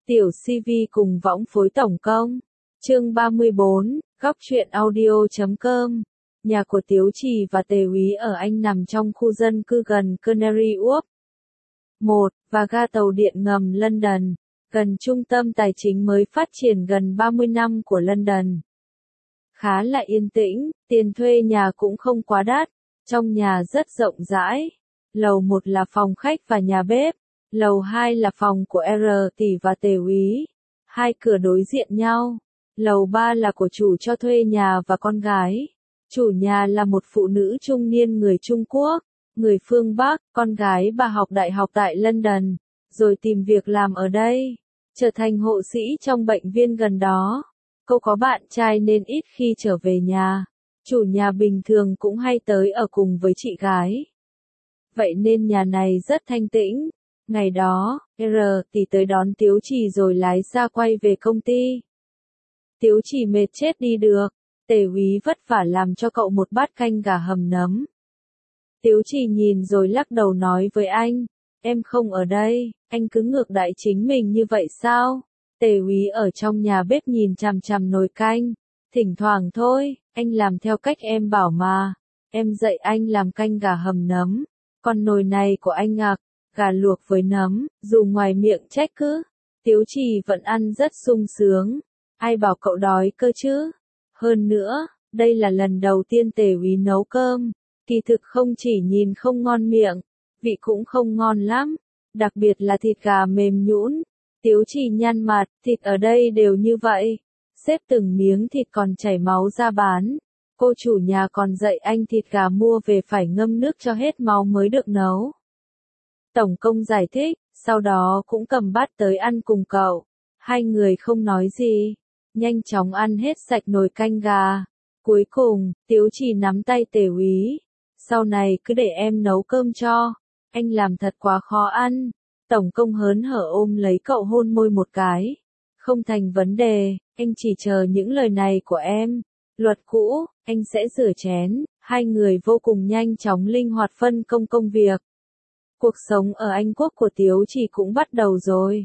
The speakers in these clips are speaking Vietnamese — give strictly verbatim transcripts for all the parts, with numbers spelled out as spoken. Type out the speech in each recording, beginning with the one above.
Tiểu xê vê cùng võng phối tổng công. Chương ba mươi bốn, góc truyện audio chấm com. Nhà của Tiếu Trì và Tề Úy ở Anh nằm trong khu dân cư gần Canary Wharf. một. Và ga tàu điện ngầm London, gần trung tâm tài chính mới phát triển gần ba mươi năm của London. Khá là yên tĩnh, tiền thuê nhà cũng không quá đắt, trong nhà rất rộng rãi. Lầu một là phòng khách và nhà bếp, lầu hai là phòng của R tỷ và Tề Úy, hai cửa đối diện nhau. Lầu ba là của chủ cho thuê nhà và con gái. Chủ nhà là một phụ nữ trung niên người Trung Quốc, người phương Bắc, con gái bà học đại học tại London, rồi tìm việc làm ở đây, trở thành hộ sĩ trong bệnh viện gần đó. Cô có bạn trai nên ít khi trở về nhà. Chủ nhà bình thường cũng hay tới ở cùng với chị gái. Vậy nên nhà này rất thanh tĩnh. Ngày đó, R tỷ tới đón Tiếu Trì rồi lái xa quay về công ty. Tiếu Trì mệt chết đi được. Tề Úy vất vả làm cho cậu một bát canh gà hầm nấm. Tiếu Trì nhìn rồi lắc đầu nói với anh, em không ở đây, anh cứ ngược đãi chính mình như vậy sao? Tề Úy ở trong nhà bếp nhìn chằm chằm nồi canh, thỉnh thoảng thôi, anh làm theo cách em bảo mà, em dạy anh làm canh gà hầm nấm, còn nồi này của anh à, gà luộc với nấm, dù ngoài miệng trách cứ, Tiếu Trì vẫn ăn rất sung sướng, ai bảo cậu đói cơ chứ? Hơn nữa, đây là lần đầu tiên Tề Úy nấu cơm, kỳ thực không chỉ nhìn không ngon miệng, vị cũng không ngon lắm, đặc biệt là thịt gà mềm nhũn. Tiếu Trì nhăn mặt, thịt ở đây đều như vậy, xếp từng miếng thịt còn chảy máu ra bán. Cô chủ nhà còn dạy anh thịt gà mua về phải ngâm nước cho hết máu mới được nấu. Tổng công giải thích, sau đó cũng cầm bát tới ăn cùng cậu. Hai người không nói gì, nhanh chóng ăn hết sạch nồi canh gà. Cuối cùng, Tiếu Trì nắm tay Tề Úy. Sau này cứ để em nấu cơm cho, anh làm thật quá khó ăn. Tổng công hớn hở ôm lấy cậu hôn môi một cái. Không thành vấn đề, anh chỉ chờ những lời này của em. Luật cũ, anh sẽ rửa chén. Hai người vô cùng nhanh chóng linh hoạt phân công công việc. Cuộc sống ở Anh Quốc của Tiếu Trì cũng bắt đầu rồi.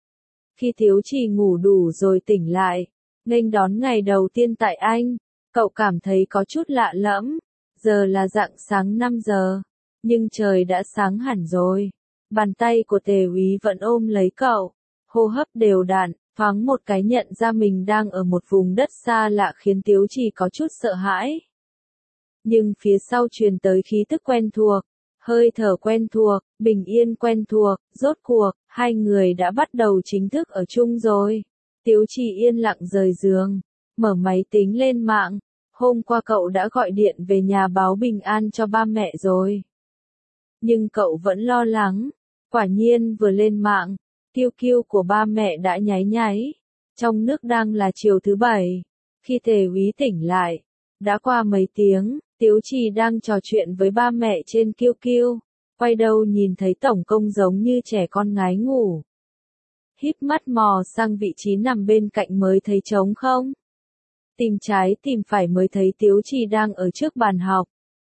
Khi Tiếu Trì ngủ đủ rồi tỉnh lại, nghênh đón ngày đầu tiên tại Anh, cậu cảm thấy có chút lạ lẫm. Giờ là rạng sáng năm giờ, nhưng trời đã sáng hẳn rồi. Bàn tay của Tề Úy vẫn ôm lấy cậu, hô hấp đều đặn, thoáng một cái nhận ra mình đang ở một vùng đất xa lạ khiến Tiếu Trì có chút sợ hãi. Nhưng phía sau truyền tới khí tức quen thuộc, hơi thở quen thuộc, bình yên quen thuộc, rốt cuộc, hai người đã bắt đầu chính thức ở chung rồi. Tiếu Trì yên lặng rời giường, mở máy tính lên mạng. Hôm qua cậu đã gọi điện về nhà báo bình an cho ba mẹ rồi. Nhưng cậu vẫn lo lắng. Quả nhiên vừa lên mạng, kiu kiu của ba mẹ đã nháy nháy. Trong nước đang là chiều thứ bảy. Khi Tề Úy tỉnh lại, đã qua mấy tiếng, Tiếu Trì đang trò chuyện với ba mẹ trên kiu kiu. Quay đầu nhìn thấy tổng công giống như trẻ con ngái ngủ. Híp mắt mò sang vị trí nằm bên cạnh mới thấy trống không. Tìm trái tìm phải mới thấy Tiếu Trì đang ở trước bàn học.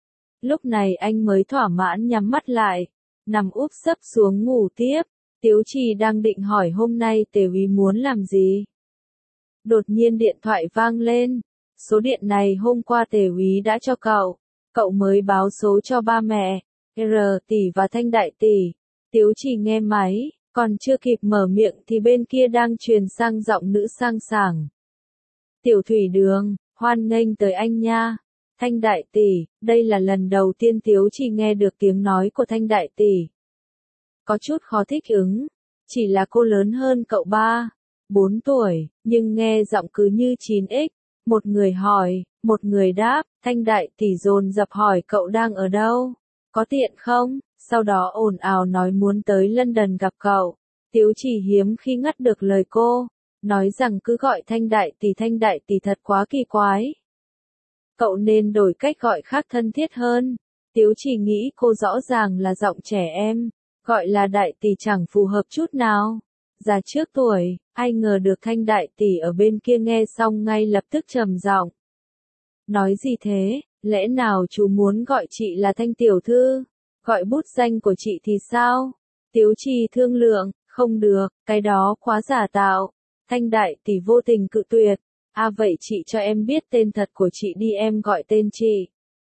Lúc này anh mới thỏa mãn nhắm mắt lại, nằm úp sấp xuống ngủ tiếp. Tiếu Trì đang định hỏi hôm nay Tề Úy muốn làm gì. Đột nhiên điện thoại vang lên. Số điện này hôm qua Tề Úy đã cho cậu. Cậu mới báo số cho ba mẹ, R tỷ và Thanh đại tỷ. Tiếu Trì nghe máy, còn chưa kịp mở miệng thì bên kia đang truyền sang giọng nữ sang sảng. Tiểu Thủy Đường, hoan nghênh tới anh nha. Thanh đại tỷ, đây là lần đầu tiên Tiếu Trì nghe được tiếng nói của Thanh đại tỷ. Có chút khó thích ứng, chỉ là cô lớn hơn cậu ba, bốn tuổi, nhưng nghe giọng cứ như chín x. Một người hỏi, một người đáp, Thanh đại tỷ dồn dập hỏi cậu đang ở đâu, có tiện không, sau đó ồn ào nói muốn tới London gặp cậu. Tiếu Trì hiếm khi ngắt được lời cô. Nói rằng cứ gọi Thanh đại tỷ Thanh đại tỷ thật quá kỳ quái. Cậu nên đổi cách gọi khác thân thiết hơn. Tiếu Trì nghĩ cô rõ ràng là giọng trẻ em, gọi là đại tỷ chẳng phù hợp chút nào. Già trước tuổi, ai ngờ được Thanh đại tỷ ở bên kia nghe xong ngay lập tức trầm giọng. Nói gì thế, lẽ nào chú muốn gọi chị là Thanh tiểu thư? Gọi bút danh của chị thì sao? Tiếu Trì thương lượng, Không được, cái đó quá giả tạo. Thanh đại tỷ vô tình cự tuyệt. À vậy chị cho em biết tên thật của chị đi, em gọi tên chị.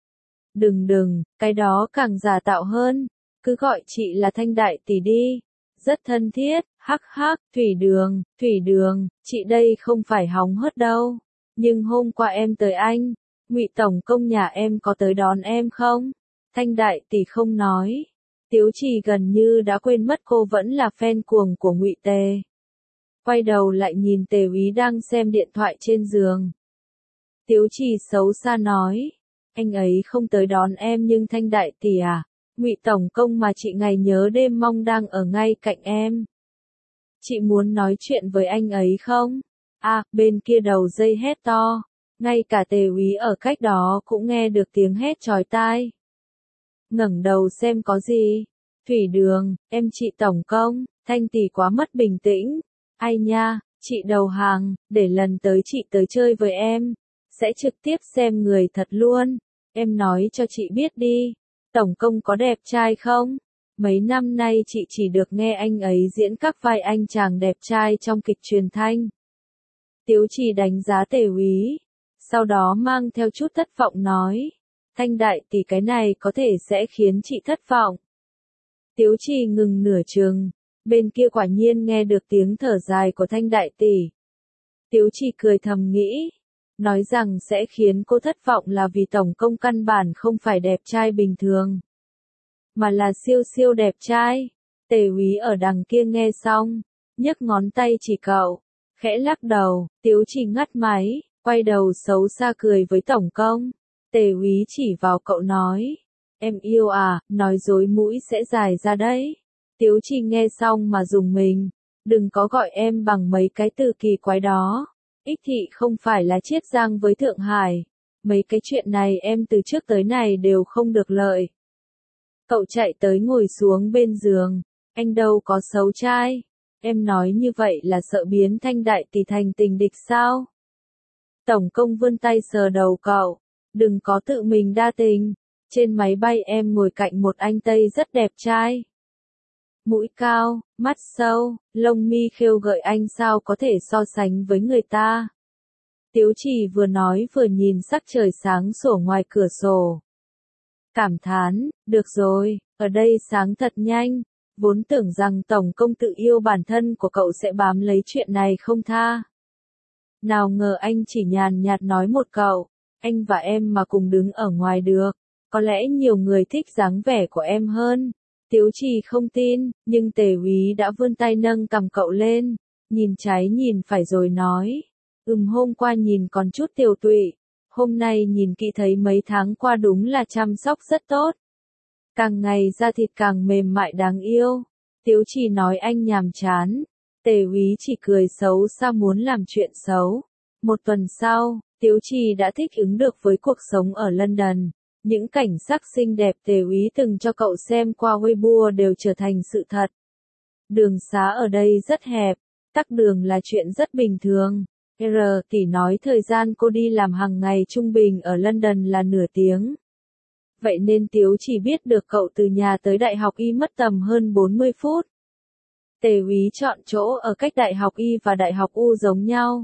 Đừng đừng, cái đó càng giả tạo hơn. Cứ gọi chị là Thanh đại tỷ đi. Rất thân thiết, hắc hắc, Thủy Đường, Thủy Đường, chị đây không phải hóng hớt đâu. Nhưng hôm qua em tới anh, Ngụy tổng công nhà em có tới đón em không? Thanh đại tỷ không nói. Tiếu Trì gần như đã quên mất cô vẫn là fan cuồng của Ngụy Tề. Quay đầu lại nhìn Tề Úy đang xem điện thoại trên giường. Tiếu Trì xấu xa nói, anh ấy không tới đón em nhưng Thanh đại tỷ à, Ngụy tổng công mà chị ngày nhớ đêm mong đang ở ngay cạnh em. Chị muốn nói chuyện với anh ấy không? À, bên kia đầu dây hét to, ngay cả Tề Úy ở cách đó cũng nghe được tiếng hét chói tai. Ngẩng đầu xem có gì. Thủy Đường, em chị tổng công, Thanh tỷ quá mất bình tĩnh. Ai nha, chị đầu hàng, để lần tới chị tới chơi với em, sẽ trực tiếp xem người thật luôn. Em nói cho chị biết đi, tổng công có đẹp trai không? Mấy năm nay chị chỉ được nghe anh ấy diễn các vai anh chàng đẹp trai trong kịch truyền thanh. Tiếu Trì đánh giá Tề Úy, sau đó mang theo chút thất vọng nói, Thanh đại tỷ cái này có thể sẽ khiến chị thất vọng. Tiếu Trì ngừng nửa chừng, bên kia quả nhiên nghe được tiếng thở dài của Thanh đại tỷ. Tiếu Trì cười thầm nghĩ, nói rằng sẽ khiến cô thất vọng là vì tổng công căn bản không phải đẹp trai bình thường, mà là siêu siêu đẹp trai. Tề Úy ở đằng kia nghe xong, nhấc ngón tay chỉ cậu, khẽ lắc đầu. Tiếu Trì ngắt máy, quay đầu xấu xa cười với tổng công. Tề Úy chỉ vào cậu nói, em yêu à, nói dối mũi sẽ dài ra đấy. Tiếu Trì nghe xong mà rùng mình, đừng có gọi em bằng mấy cái từ kỳ quái đó. Ích thị không phải là Chiết Giang với Thượng Hải, mấy cái chuyện này em từ trước tới này đều không được lợi. Cậu chạy tới ngồi xuống bên giường, anh đâu có xấu trai, em nói như vậy là sợ biến Thanh đại tỷ thành tình địch sao? Tổng công vươn tay sờ đầu cậu, đừng có tự mình đa tình, trên máy bay em ngồi cạnh một anh Tây rất đẹp trai. Mũi cao, mắt sâu, lông mi khêu gợi, anh sao có thể so sánh với người ta. Tiếu Trì vừa nói vừa nhìn sắc trời sáng sủa ngoài cửa sổ. Cảm thán, được rồi, ở đây sáng thật nhanh, vốn tưởng rằng tổng công tự yêu bản thân của cậu sẽ bám lấy chuyện này không tha. Nào ngờ anh chỉ nhàn nhạt nói một câu, anh và em mà cùng đứng ở ngoài được, có lẽ nhiều người thích dáng vẻ của em hơn. Tiếu Trì không tin, nhưng Tề Úy đã vươn tay nâng cằm cậu lên, nhìn trái nhìn phải rồi nói, ừm hôm qua nhìn còn chút tiều tụy, hôm nay nhìn kỹ thấy mấy tháng qua đúng là chăm sóc rất tốt. Càng ngày da thịt càng mềm mại đáng yêu. Tiếu Trì nói anh nhàm chán. Tề Úy chỉ cười xấu xa muốn làm chuyện xấu. Một tuần sau, Tiếu Trì đã thích ứng được với cuộc sống ở London. Những cảnh sắc xinh đẹp Tề Úy từng cho cậu xem qua Weibo đều trở thành sự thật. Đường xá ở đây rất hẹp, tắc đường là chuyện rất bình thường. R tỷ nói thời gian cô đi làm hàng ngày trung bình ở London là nửa tiếng. Vậy nên Tiếu chỉ biết được cậu từ nhà tới Đại học Y mất tầm hơn bốn mươi phút. Tề Úy chọn chỗ ở cách Đại học Y và Đại học U giống nhau.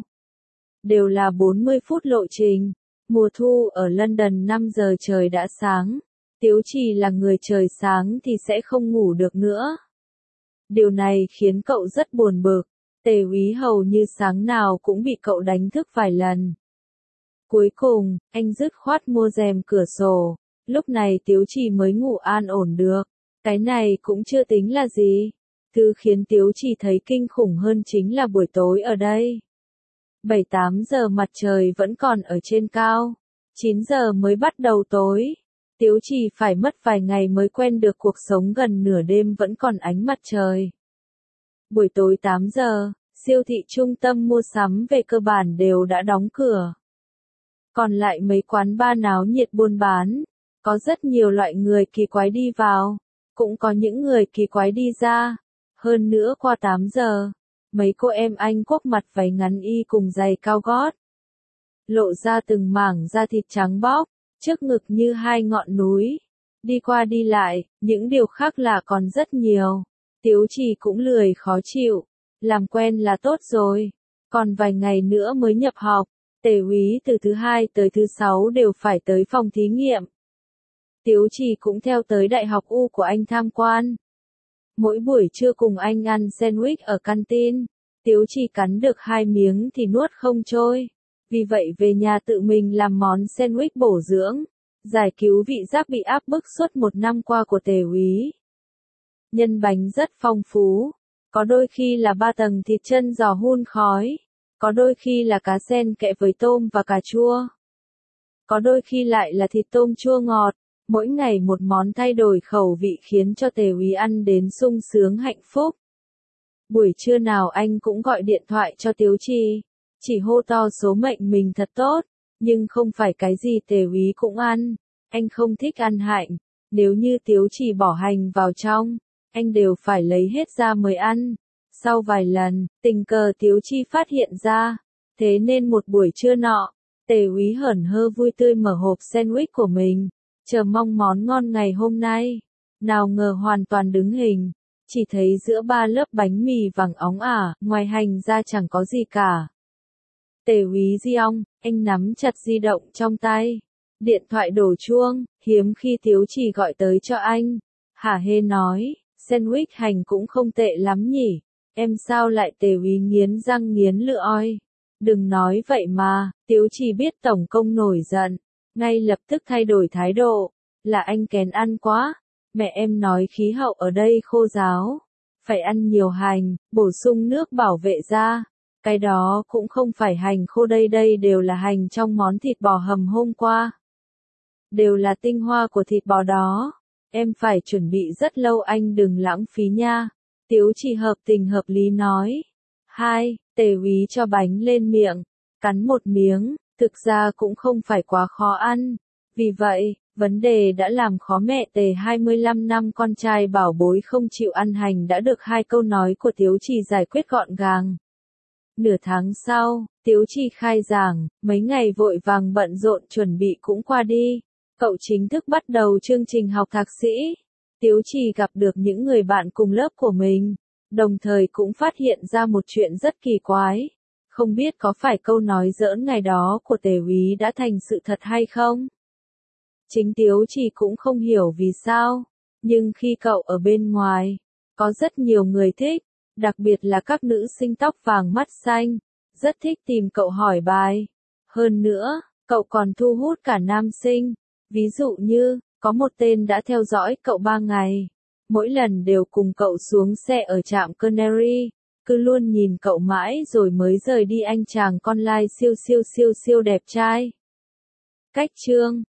Đều là bốn mươi phút lộ trình. Mùa thu ở London năm giờ trời đã sáng. Tiếu Trì là người trời sáng thì sẽ không ngủ được nữa. Điều này khiến cậu rất buồn bực. Tề Úy hầu như sáng nào cũng bị cậu đánh thức vài lần. Cuối cùng, anh dứt khoát mua rèm cửa sổ. Lúc này Tiếu Trì mới ngủ an ổn được. Cái này cũng chưa tính là gì. Thứ khiến Tiếu Trì thấy kinh khủng hơn chính là buổi tối ở đây. bảy tám giờ mặt trời vẫn còn ở trên cao. chín giờ mới bắt đầu tối. Tiếu Trì phải mất vài ngày mới quen được cuộc sống gần nửa đêm vẫn còn ánh mặt trời. Buổi tối tám giờ, siêu thị trung tâm mua sắm về cơ bản đều đã đóng cửa. Còn lại mấy quán bar náo nhiệt buôn bán. Có rất nhiều loại người kỳ quái đi vào. Cũng có những người kỳ quái đi ra. Hơn nữa qua tám giờ. Mấy cô em Anh Quốc mặc váy ngắn y cùng giày cao gót. Lộ ra từng mảng da thịt trắng bóc, trước ngực như hai ngọn núi. Đi qua đi lại, những điều khác lạ còn rất nhiều. Tiếu Trì cũng lười khó chịu, làm quen là tốt rồi, còn vài ngày nữa mới nhập học, Tề Úy từ thứ hai tới thứ sáu đều phải tới phòng thí nghiệm. Tiếu Trì cũng theo tới đại học U của anh tham quan. Mỗi buổi trưa cùng anh ăn sandwich ở canteen, Tiếu Trì cắn được hai miếng thì nuốt không trôi. Vì vậy về nhà tự mình làm món sandwich bổ dưỡng, giải cứu vị giác bị áp bức suốt một năm qua của Tề Úy. Nhân bánh rất phong phú, có đôi khi là ba tầng thịt chân giò hun khói, có đôi khi là cá sen kẹ với tôm và cà chua, có đôi khi lại là thịt tôm chua ngọt. Mỗi ngày một món thay đổi khẩu vị khiến cho Tề Úy ăn đến sung sướng hạnh phúc. Buổi trưa nào anh cũng gọi điện thoại cho Tiếu Trì, chỉ hô to số mệnh mình thật tốt, nhưng không phải cái gì Tề Úy cũng ăn, anh không thích ăn hạnh, nếu như Tiếu Trì bỏ hành vào trong, anh đều phải lấy hết ra mới ăn. Sau vài lần, tình cờ Tiếu Trì phát hiện ra, thế nên một buổi trưa nọ, Tề Úy hởn hơ vui tươi mở hộp sandwich của mình, chờ mong món ngon ngày hôm nay. Nào ngờ hoàn toàn đứng hình, chỉ thấy giữa ba lớp bánh mì vàng óng ả, ngoài hành ra chẳng có gì cả. Tề Úy Giong, anh nắm chặt di động trong tay. Điện thoại đổ chuông, hiếm khi Tiếu Trì gọi tới cho anh. Hả hê nói, sandwich hành cũng không tệ lắm nhỉ, em sao lại Tề Úy nghiến răng nghiến lợi oi. Đừng nói vậy mà, Tiếu Trì biết tổng công nổi giận, ngay lập tức thay đổi thái độ, là anh kén ăn quá, mẹ em nói khí hậu ở đây khô ráo, phải ăn nhiều hành, bổ sung nước bảo vệ da, cái đó cũng không phải hành khô đây đây đều là hành trong món thịt bò hầm hôm qua. Đều là tinh hoa của thịt bò đó, em phải chuẩn bị rất lâu anh đừng lãng phí nha, Tiếu Trì hợp tình hợp lý nói. Hai, Tề Úy cho bánh lên miệng, cắn một miếng. Thực ra cũng không phải quá khó ăn. Vì vậy, vấn đề đã làm khó mẹ Tề hai mươi lăm năm con trai bảo bối không chịu ăn hành đã được hai câu nói của Tiếu Trì giải quyết gọn gàng. Nửa tháng sau, Tiếu Trì khai giảng, mấy ngày vội vàng bận rộn chuẩn bị cũng qua đi. Cậu chính thức bắt đầu chương trình học thạc sĩ. Tiếu Trì gặp được những người bạn cùng lớp của mình, đồng thời cũng phát hiện ra một chuyện rất kỳ quái. Không biết có phải câu nói giỡn ngày đó của Tề Úy đã thành sự thật hay không? Chính Tiếu Trì cũng không hiểu vì sao, nhưng khi cậu ở bên ngoài, có rất nhiều người thích, đặc biệt là các nữ sinh tóc vàng mắt xanh, rất thích tìm cậu hỏi bài. Hơn nữa, cậu còn thu hút cả nam sinh, ví dụ như, có một tên đã theo dõi cậu ba ngày, mỗi lần đều cùng cậu xuống xe ở trạm Canary. Cứ luôn nhìn cậu mãi rồi mới rời đi anh chàng con lai siêu siêu siêu siêu đẹp trai. Cách chương